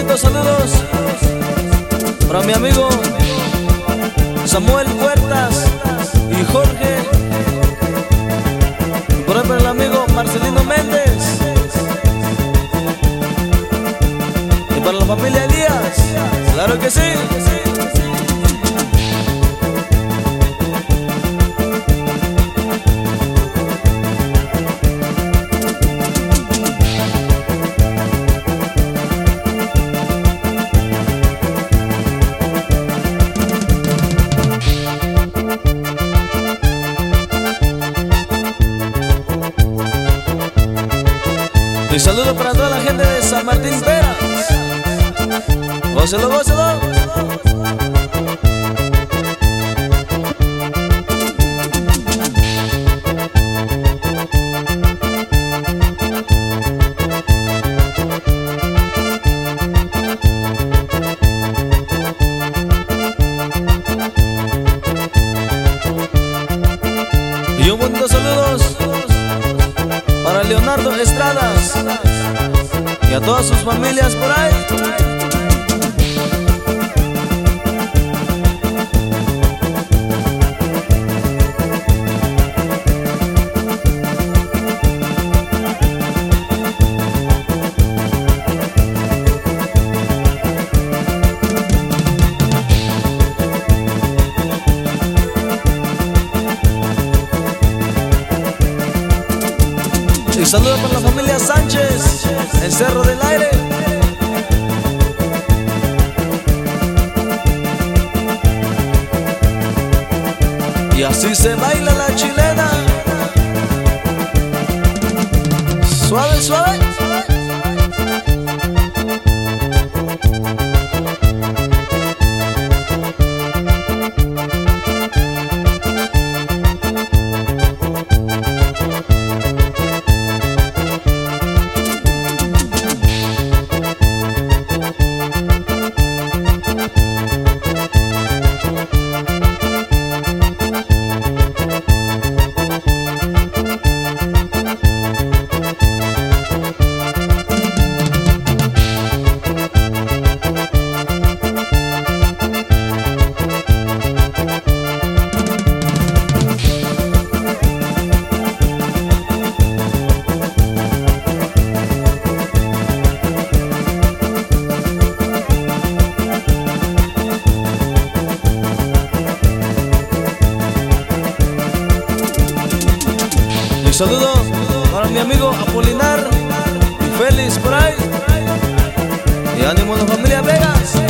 buenos saludos para mi amigo Samuel Huertas y Jorge. Y por ahí para el amigo Marcelino Méndez. Y para la familia Elías, claro que sí. Y saludo para toda la gente de San Martín Peras. Gócelo, gócelo. Y un bonito saludos para Leonardo Estradas y a todas sus familias por ahí. Y saludos para la familia Sánchez en Cerro del Aire. Y así se baila la chilena. Suave, suave. Saludos para mi amigo Apolinar y Félix por ahí. Y ánimo a la familia Vegas.